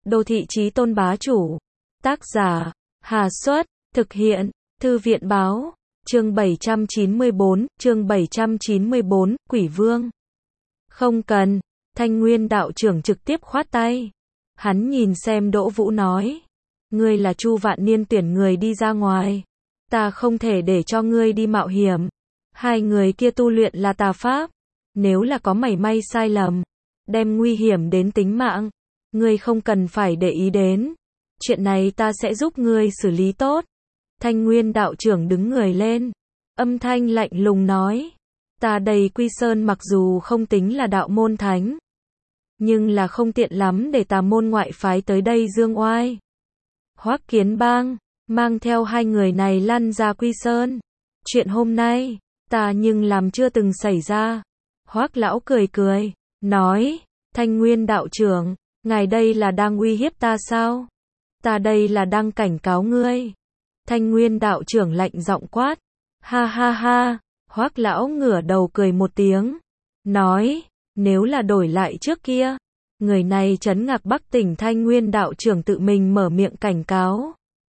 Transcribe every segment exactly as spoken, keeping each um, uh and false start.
Đô thị chí tôn bá chủ. Tác giả, Hà Xuất, thực hiện, Thư viện báo, chương bảy trăm chín mươi tư, chương bảy trăm chín mươi tư, Quỷ Vương. Không cần, Thanh Nguyên đạo trưởng trực tiếp khoát tay. Hắn nhìn xem Đỗ Vũ nói, ngươi là Chu Vạn Niên tuyển người đi ra ngoài, ta không thể để cho ngươi đi mạo hiểm. Hai người kia tu luyện là tà pháp, nếu là có mảy may sai lầm, đem nguy hiểm đến tính mạng, ngươi không cần phải để ý đến. Chuyện này ta sẽ giúp ngươi xử lý tốt. Thanh Nguyên đạo trưởng đứng người lên, âm thanh lạnh lùng nói, ta đây Quy Sơn mặc dù không tính là đạo môn thánh, nhưng là không tiện lắm để tà môn ngoại phái tới đây dương oai. Hoắc Kiến Bang, mang theo hai người này lăn ra Quy Sơn. Chuyện hôm nay, ta nhưng làm chưa từng xảy ra. Hoắc lão cười cười, nói, Thanh Nguyên đạo trưởng, ngài đây là đang uy hiếp ta sao? Ta đây là đang cảnh cáo ngươi. Thanh Nguyên đạo trưởng lạnh giọng quát, ha ha ha. Hoắc lão ngửa đầu cười một tiếng, nói, nếu là đổi lại trước kia, người này trấn Ngạc Bắc tỉnh Thanh Nguyên đạo trưởng tự mình mở miệng cảnh cáo,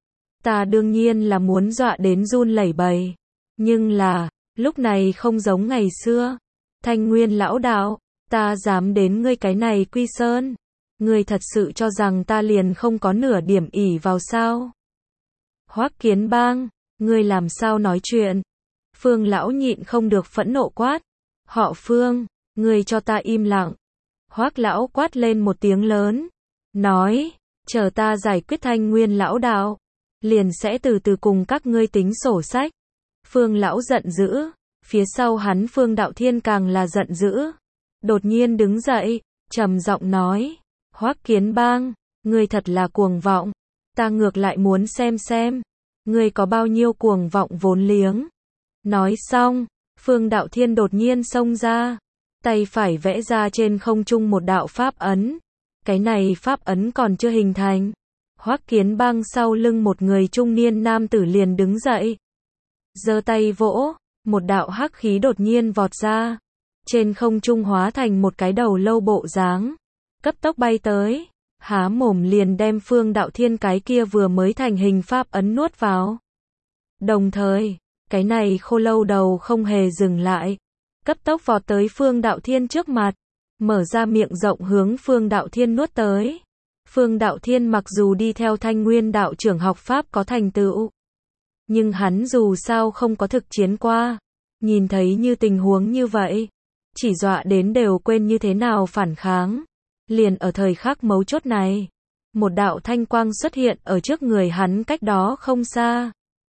ta đương nhiên là muốn dọa đến run lẩy bẩy. Nhưng là, lúc này không giống ngày xưa. Thanh Nguyên lão đạo, ta dám đến ngươi cái này Quy Sơn, ngươi thật sự cho rằng ta liền không có nửa điểm ỷ vào sao? Hoắc Kiến Bang, ngươi làm sao nói chuyện? Phương lão nhịn không được phẫn nộ quát, họ Phương, ngươi cho ta im lặng. Hoắc lão quát lên một tiếng lớn, nói, chờ ta giải quyết Thanh Nguyên lão đạo, liền sẽ từ từ cùng các ngươi tính sổ sách. Phương lão giận dữ, phía sau hắn Phương Đạo Thiên càng là giận dữ, đột nhiên đứng dậy, trầm giọng nói, Hoắc Kiến Bang, ngươi thật là cuồng vọng, ta ngược lại muốn xem xem, ngươi có bao nhiêu cuồng vọng vốn liếng. Nói xong, Phương Đạo Thiên đột nhiên xông ra, tay phải vẽ ra trên không trung một đạo pháp ấn. Cái này pháp ấn còn chưa hình thành. Hoắc Kiến Bang sau lưng một người trung niên nam tử liền đứng dậy, giơ tay vỗ, một đạo hắc khí đột nhiên vọt ra, trên không trung hóa thành một cái đầu lâu bộ dáng, cấp tốc bay tới, há mồm liền đem Phương Đạo Thiên cái kia vừa mới thành hình pháp ấn nuốt vào. Đồng thời, cái này khô lâu đầu không hề dừng lại, cấp tốc vọt tới Phương Đạo Thiên trước mặt, mở ra miệng rộng hướng Phương Đạo Thiên nuốt tới. Phương Đạo Thiên mặc dù đi theo Thanh Nguyên đạo trưởng học pháp có thành tựu, nhưng hắn dù sao không có thực chiến qua, nhìn thấy như tình huống như vậy, chỉ dọa đến đều quên như thế nào phản kháng. Liền ở thời khắc mấu chốt này, một đạo thanh quang xuất hiện ở trước người hắn cách đó không xa,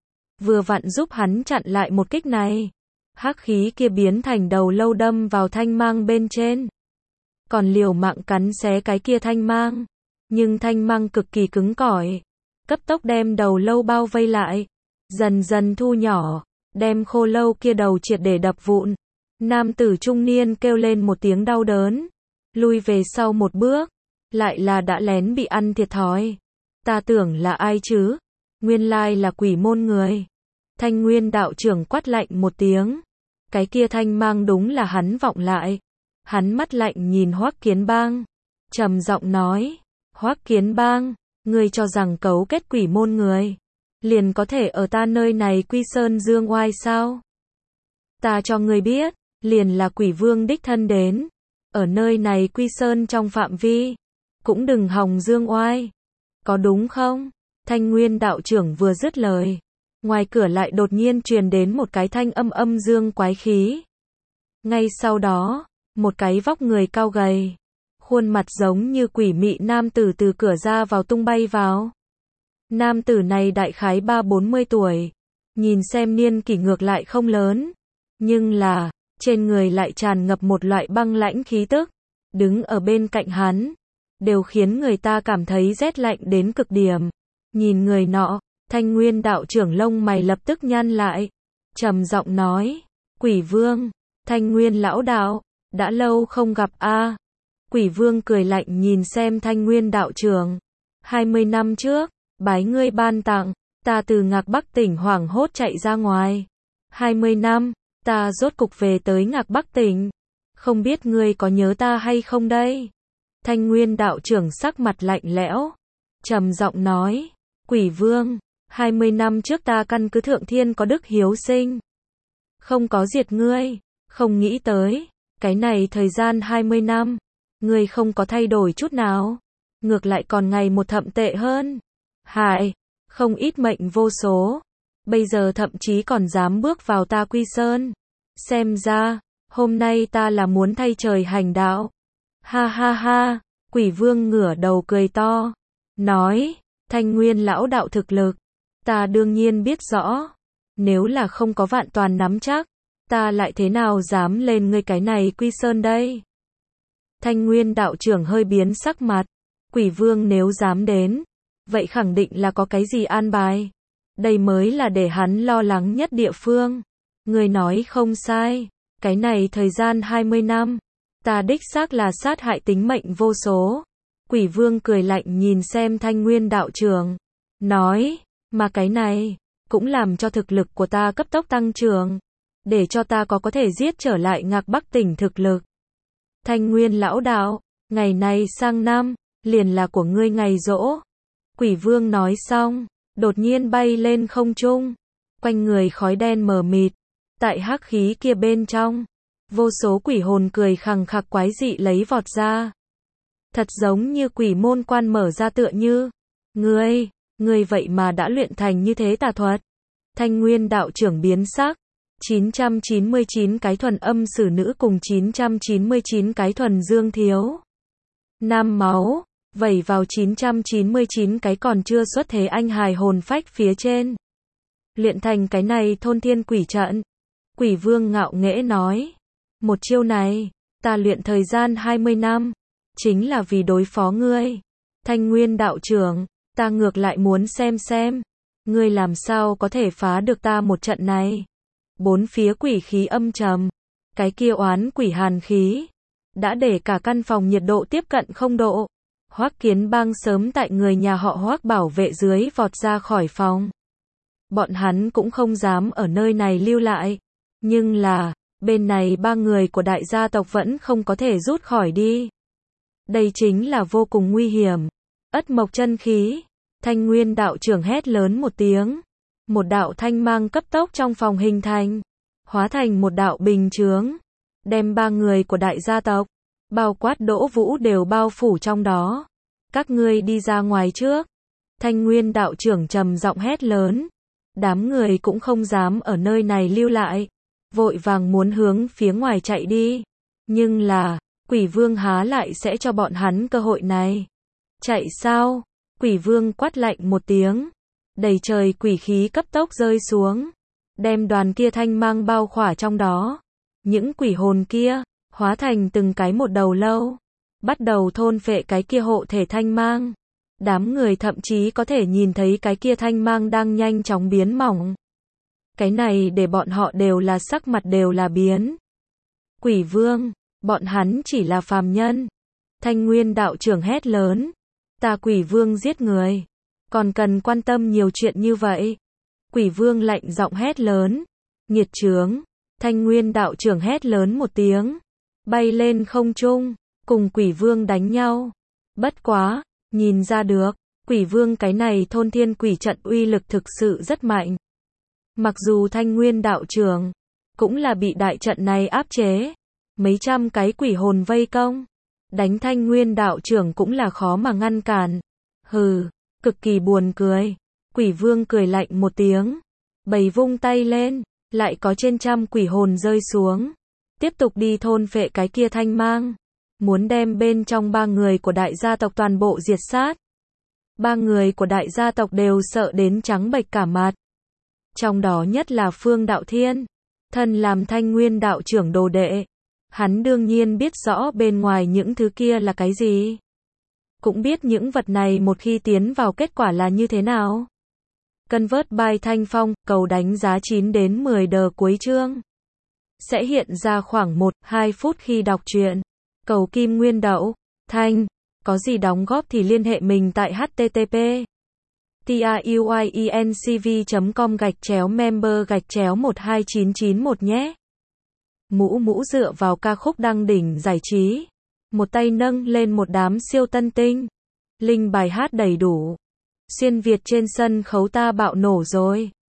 vừa vặn giúp hắn chặn lại một kích này. Hắc khí kia biến thành đầu lâu đâm vào thanh mang bên trên, còn liều mạng cắn xé cái kia thanh mang, nhưng thanh mang cực kỳ cứng cỏi, cấp tốc đem đầu lâu bao vây lại, dần dần thu nhỏ, đem khô lâu kia đầu triệt để đập vụn. Nam tử trung niên kêu lên một tiếng đau đớn, lui về sau một bước, lại là đã lén bị ăn thiệt thòi. Ta tưởng là ai chứ? Nguyên lai là quỷ môn người. Thanh Nguyên đạo trưởng quát lạnh một tiếng, cái kia thanh mang đúng là hắn vọng lại. Hắn mắt lạnh nhìn Hoắc Kiến Bang, trầm giọng nói, Hoắc Kiến Bang, ngươi cho rằng cấu kết quỷ môn người, liền có thể ở ta nơi này Quy Sơn dương oai sao? Ta cho ngươi biết, liền là quỷ vương đích thân đến, ở nơi này Quy Sơn trong phạm vi, cũng đừng hòng dương oai, có đúng không? Thanh Nguyên đạo trưởng vừa dứt lời, ngoài cửa lại đột nhiên truyền đến một cái thanh âm âm dương quái khí. Ngay sau đó, một cái vóc người cao gầy, khuôn mặt giống như quỷ mị nam tử từ cửa ra vào tung bay vào. Nam tử này đại khái ba bốn mươi tuổi, nhìn xem niên kỷ ngược lại không lớn, nhưng là, trên người lại tràn ngập một loại băng lãnh khí tức, đứng ở bên cạnh hắn, đều khiến người ta cảm thấy rét lạnh đến cực điểm. Nhìn người nọ, Thanh Nguyên đạo trưởng lông mày lập tức nhăn lại, trầm giọng nói, Quỷ Vương, Thanh Nguyên lão đạo, đã lâu không gặp a. À. Quỷ Vương cười lạnh nhìn xem Thanh Nguyên đạo trưởng, hai mươi năm trước, bái ngươi ban tặng, ta từ Ngạc Bắc tỉnh hoảng hốt chạy ra ngoài. hai mươi năm, ta rốt cục về tới Ngạc Bắc tỉnh, không biết ngươi có nhớ ta hay không đây? Thanh Nguyên đạo trưởng sắc mặt lạnh lẽo, trầm giọng nói, Quỷ Vương, hai mươi năm trước ta căn cứ Thượng Thiên có đức hiếu sinh, không có diệt ngươi, không nghĩ tới, cái này thời gian hai mươi năm, ngươi không có thay đổi chút nào, ngược lại còn ngày một thậm tệ hơn, hại, không ít mệnh vô số, bây giờ thậm chí còn dám bước vào ta Quy Sơn, xem ra, hôm nay ta là muốn thay trời hành đạo, ha ha ha, Quỷ Vương ngửa đầu cười to, nói, Thanh Nguyên lão đạo thực lực, ta đương nhiên biết rõ, nếu là không có vạn toàn nắm chắc, ta lại thế nào dám lên ngươi cái này Quy Sơn đây. Thanh Nguyên đạo trưởng hơi biến sắc mặt, Quỷ Vương nếu dám đến, vậy khẳng định là có cái gì an bài, đây mới là để hắn lo lắng nhất địa phương. Ngươi nói không sai, cái này thời gian hai mươi năm, ta đích xác là sát hại tính mệnh vô số. Quỷ Vương cười lạnh nhìn xem Thanh Nguyên đạo trưởng, nói, mà cái này, cũng làm cho thực lực của ta cấp tốc tăng trưởng, để cho ta có có thể giết trở lại Ngạc Bắc tỉnh thực lực. Thanh Nguyên lão đạo, ngày này sang năm, liền là của ngươi ngày giỗ. Quỷ Vương nói xong, đột nhiên bay lên không trung, quanh người khói đen mờ mịt, tại hắc khí kia bên trong, vô số quỷ hồn cười khằng khặc quái dị lấy vọt ra. Thật giống như quỷ môn quan mở ra tựa như, ngươi, ngươi vậy mà đã luyện thành như thế tà thuật. Thanh Nguyên đạo trưởng biến sắc, chín trăm chín mươi chín cái thuần âm sử nữ cùng chín trăm chín mươi chín cái thuần dương thiếu nam máu, vẩy vào chín trăm chín mươi chín cái còn chưa xuất thế anh hài hồn phách phía trên. Luyện thành cái này thôn thiên quỷ trận. Quỷ Vương ngạo nghễ nói, một chiêu này, ta luyện thời gian hai mươi năm, chính là vì đối phó ngươi. Thanh Nguyên đạo trưởng, ta ngược lại muốn xem xem, ngươi làm sao có thể phá được ta một trận này. Bốn phía quỷ khí âm trầm, cái kia oán quỷ hàn khí, đã để cả căn phòng nhiệt độ tiếp cận không độ. Hoắc Kiến Bang sớm tại người nhà họ Hoắc bảo vệ dưới vọt ra khỏi phòng. Bọn hắn cũng không dám ở nơi này lưu lại, nhưng là, bên này ba người của đại gia tộc vẫn không có thể rút khỏi đi. Đây chính là vô cùng nguy hiểm. Ất mộc chân khí, Thanh Nguyên đạo trưởng hét lớn một tiếng. Một đạo thanh mang cấp tốc trong phòng hình thành, hóa thành một đạo bình chướng, đem ba người của đại gia tộc, bao quát Đỗ Vũ đều bao phủ trong đó. Các ngươi đi ra ngoài trước. Thanh Nguyên đạo trưởng trầm giọng hét lớn. Đám người cũng không dám ở nơi này lưu lại, vội vàng muốn hướng phía ngoài chạy đi. Nhưng là, Quỷ Vương há lại sẽ cho bọn hắn cơ hội này. Chạy sao? Quỷ Vương quát lạnh một tiếng. Đầy trời quỷ khí cấp tốc rơi xuống, đem đoàn kia thanh mang bao khỏa trong đó. Những quỷ hồn kia, hóa thành từng cái một đầu lâu, bắt đầu thôn phệ cái kia hộ thể thanh mang. Đám người thậm chí có thể nhìn thấy cái kia thanh mang đang nhanh chóng biến mỏng. Cái này để bọn họ đều là sắc mặt đều là biến. Quỷ Vương, bọn hắn chỉ là phàm nhân. Thanh Nguyên đạo trưởng hét lớn, ta Quỷ Vương giết người, còn cần quan tâm nhiều chuyện như vậy. Quỷ Vương lạnh giọng hét lớn, nghiệt chướng. Thanh Nguyên đạo trưởng hét lớn một tiếng, bay lên không trung, cùng Quỷ Vương đánh nhau. Bất quá, nhìn ra được, Quỷ Vương cái này thôn thiên quỷ trận uy lực thực sự rất mạnh. Mặc dù Thanh Nguyên đạo trưởng cũng là bị đại trận này áp chế, mấy trăm cái quỷ hồn vây công, đánh Thanh Nguyên đạo trưởng cũng là khó mà ngăn cản. Hừ, cực kỳ buồn cười. Quỷ Vương cười lạnh một tiếng, bầy vung tay lên, lại có trên trăm quỷ hồn rơi xuống, tiếp tục đi thôn phệ cái kia thanh mang, muốn đem bên trong ba người của đại gia tộc toàn bộ diệt sát. Ba người của đại gia tộc đều sợ đến trắng bệch cả mặt. Trong đó nhất là Phương Đạo Thiên, thân làm Thanh Nguyên đạo trưởng đồ đệ, hắn đương nhiên biết rõ bên ngoài những thứ kia là cái gì, cũng biết những vật này một khi tiến vào kết quả là như thế nào. Convert by Thanh Phong, cầu đánh giá chín đến mười đờ cuối chương. Sẽ hiện ra khoảng một đến hai phút khi đọc truyện. Cầu Kim Nguyên Đậu, Thanh, có gì đóng góp thì liên hệ mình tại http truyencv chấm com gạch chéo member gạch chéo một hai chín chín một nhé. Mũ mũ dựa vào ca khúc đăng đỉnh giải trí. một tay nâng lên một đám siêu tân tinh. Linh bài hát đầy đủ. Xuyên Việt trên sân khấu ta bạo nổ rồi.